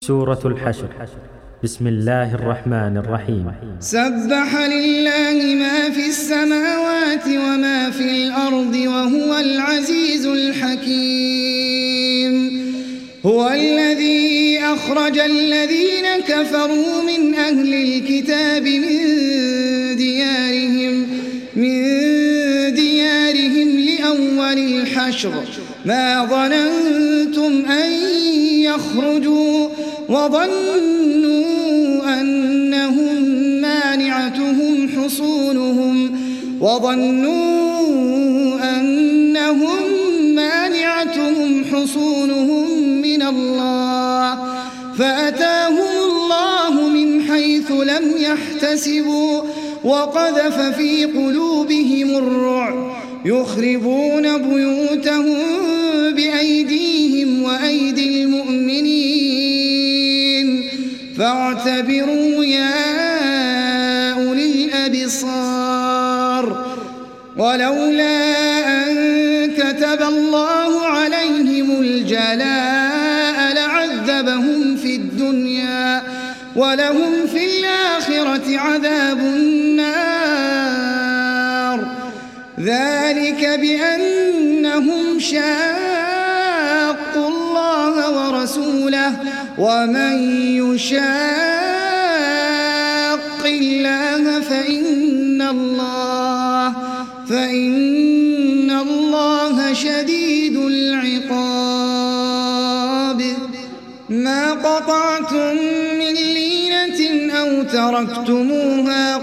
سورة الحشر. بسم الله الرحمن الرحيم. سبح لله ما في السماوات وما في الأرض وهو العزيز الحكيم. هو الذي أخرج الذين كفروا من أهل الكتاب من ديارهم لأول الحشر ما ظننتم أن يخرجوا وظنوا أنهم مانعتهم حصونهم من الله فأتاهم الله من حيث لم يحتسبوا وقذف في قلوبهم الرعب يخربون بيوتهم بأيديهم وأيدي المؤمنين فاعتبروا يا أولي الأبصار. ولولا أن كتب الله عليهم الجلاء لعذبهم في الدنيا ولهم في الآخرة عذاب النار ذلك بأنهم شاقوا الله ورسوله ومن يشاق الله فإن الله شديد العقاب. ما قطعتم من لينة أو تركتموها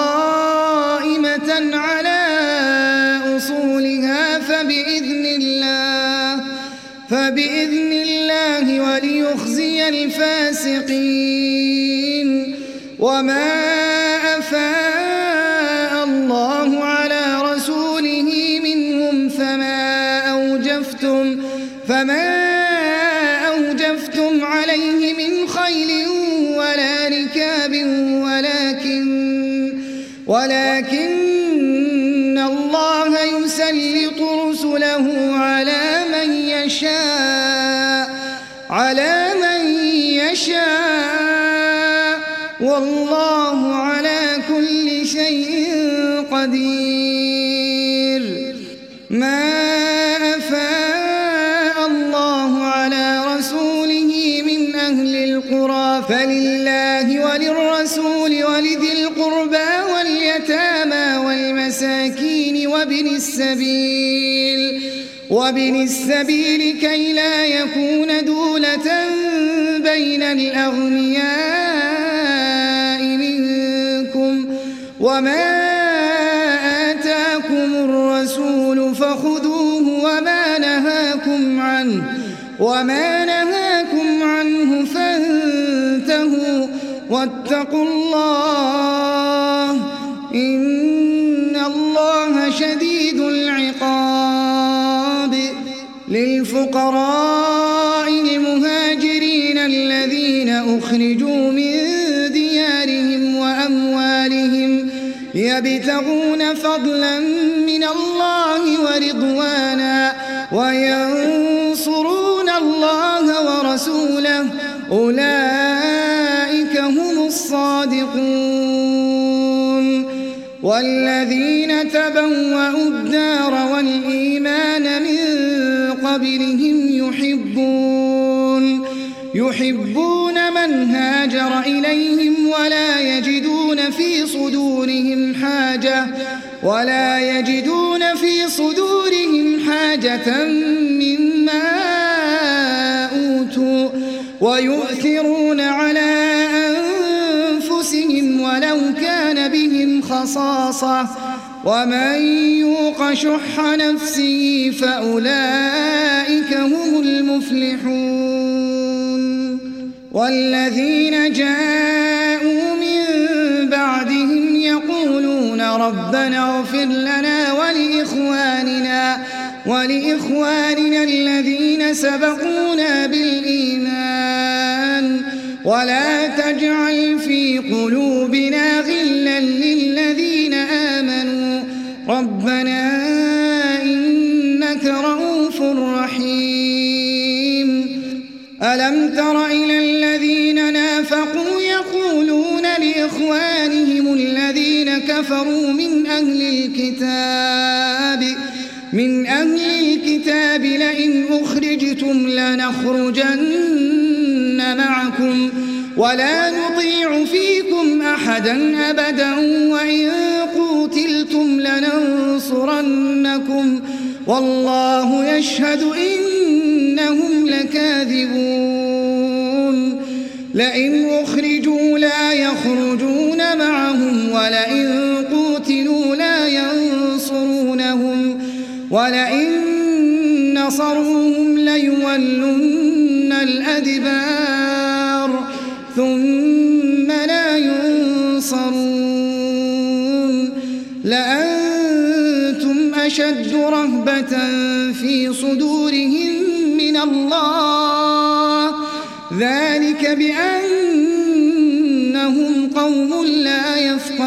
قائمة على أصولها فبإذن الله وليخزي الفاسقين. وما أفاء الله على رسوله منهم فما أوجفتم عليه من خيل ولا ركاب ولكن الله يسلط رسله على من يشاء والله على كل شيء قدير. ما أفاء الله على رسوله من أهل القرى فلله وللرسول ولذي القربى واليتامى والمساكين وابن السبيل كي لا يكون دولة بين الأغنياء منكم. وما آتاكم الرسول فخذوه وما نهاكم عنه فانتهوا واتقوا الله إن الله شديد العقاب. للفقراء المهاجرين الذين أخرجوا من ديارهم وأموالهم يبتغون فضلا من الله ورضوانا وينصرون الله ورسوله أولئك هم الصادقون. والذين تبوأوا الدار والإيمان من قبلهم يحبون من هاجر إليهم ولا يجدون في صدورهم حاجة مما أوتوا ويؤثرون على أنفسهم ولو كان بهم خصاصة ومن يوق شح نفسه فأولئك هم المفلحون. والذين جاءوا من بعدهم يقولون ربنا اغفر لنا ولإخواننا الذين سبقونا بالإيمان ولا تجعل في قلوبنا غلا للذين آمنوا ربنا إنك رؤوف رحيم. ألم تر إلى الذين لإخوانهم الذين كفروا من أهل الكتاب لئن أخرجتم لنخرجن معكم ولا نطيع فيكم أحدا أبدا وإن قوتلتم لننصرنكم والله يشهد إنهم لكاذبون لئن أخرجوا لا يخرجون معهم ولئن قوتلوا لا ينصرونهم ولئن نصروهم ليولن الأدبار ثم لا ينصرون لأنتم أشد رهبة في صدورهم من الله ذلك بأنهم قوم لا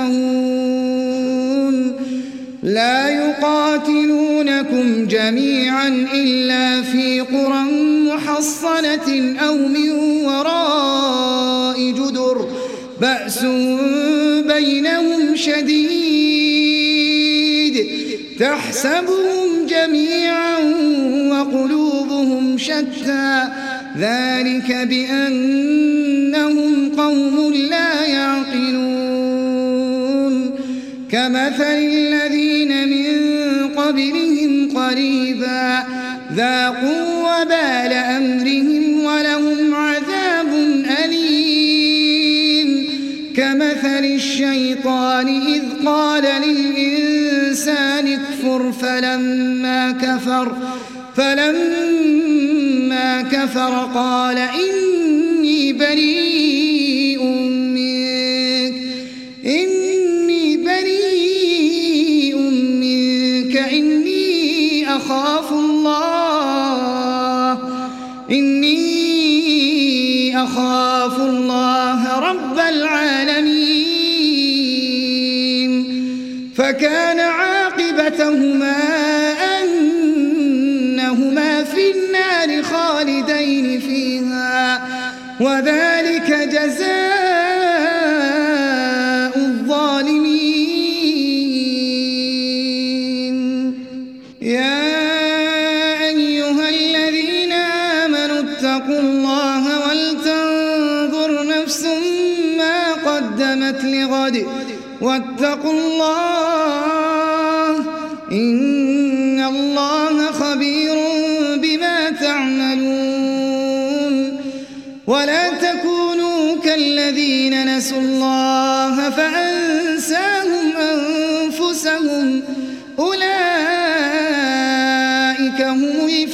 يفقهون لا يقاتلونكم جميعا إلا في قرى محصنة أو من وراء جدر بأس بينهم شديد تحسبهم جميعا وقلوبهم شتى ذلك بأنهم قوم لا يعقلون كمثل الذين من قبلهم قريبا ذاقوا وبال أمرهم ولهم عذاب أليم كمثل الشيطان إذ قال للإنسان اكفر فلما كفر قال إني بريء منك إني أخاف الله رب العالمين فكان عاقبتهما أنهما في النار خالدين فيها وذلك جزاء الظالمين يا أيها الذين آمنوا اتقوا الله ولتنظر نفس ما قدمت لغد واتقوا الله إن الله خبير بما تعملون ولا تكونوا كالذين نسوا الله فأنساهم أنفسهم أولئك هم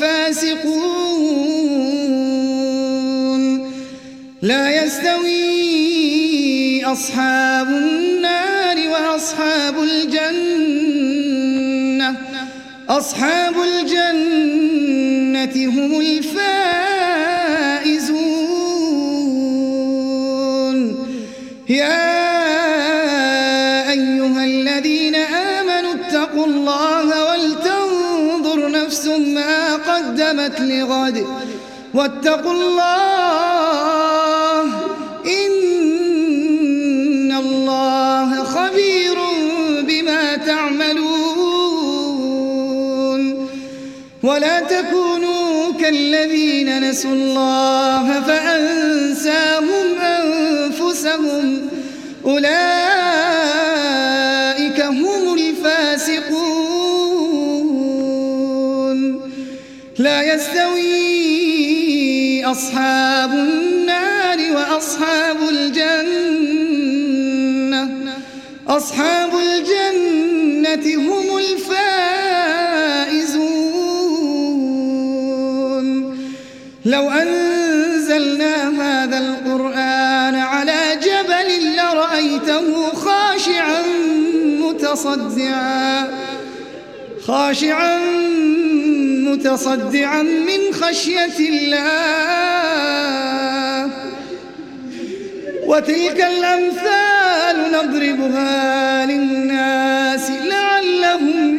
الفاسقون لا يستوي أصحاب النار وأصحاب الجنة أصحاب الجنة هم الفائزون يا أيها الذين آمنوا اتقوا الله ولتنظر نفس ما قدمت لغد واتقوا الله إن الله خبير بما تعملون ولا تكونوا كالذين نسوا الله فأنساهم أنفسهم أولئك هم الفاسقون لا يستوي أصحاب النار وأصحاب الجنة أصحاب الجنة هم الفائزون لو أنزلنا هذا القرآن على جبل لرأيته خاشعا متصدعا من خشية الله وتلك الأمثال نضربها للناس لعلهم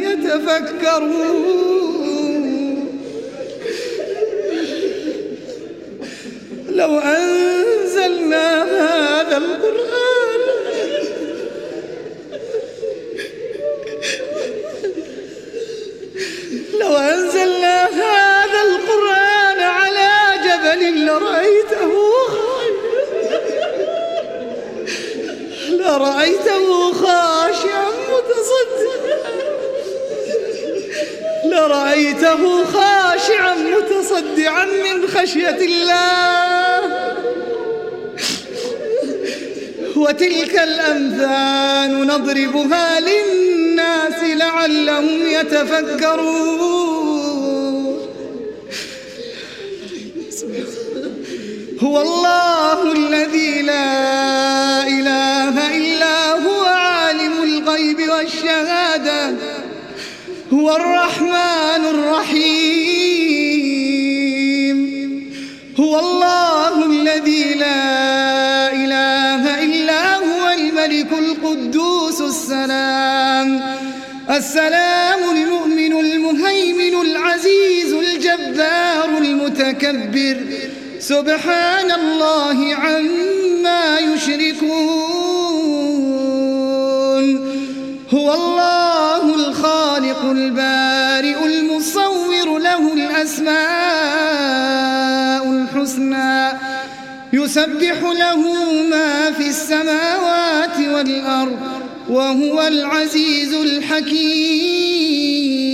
يتفكرون لو أنزلنا هذا القرآن لرأيته خاشعا متصدعا من خشية الله. وتلك الأمثال نضربها للناس لعلهم يتفكرون. هو الله الذي لا إله إلا هو عالم الغيب والشهادة هو الرحمن الرحيم. هو الله الذي لا إله إلا هو الملك القدوس السلام المؤمن المهيمن العزيز الجبار المتكبر سبحان الله عما يشركون. هو الله الخالق البارئ المصور له الأسماء الحسنى يسبح له ما في السماوات والأرض وهو العزيز الحكيم.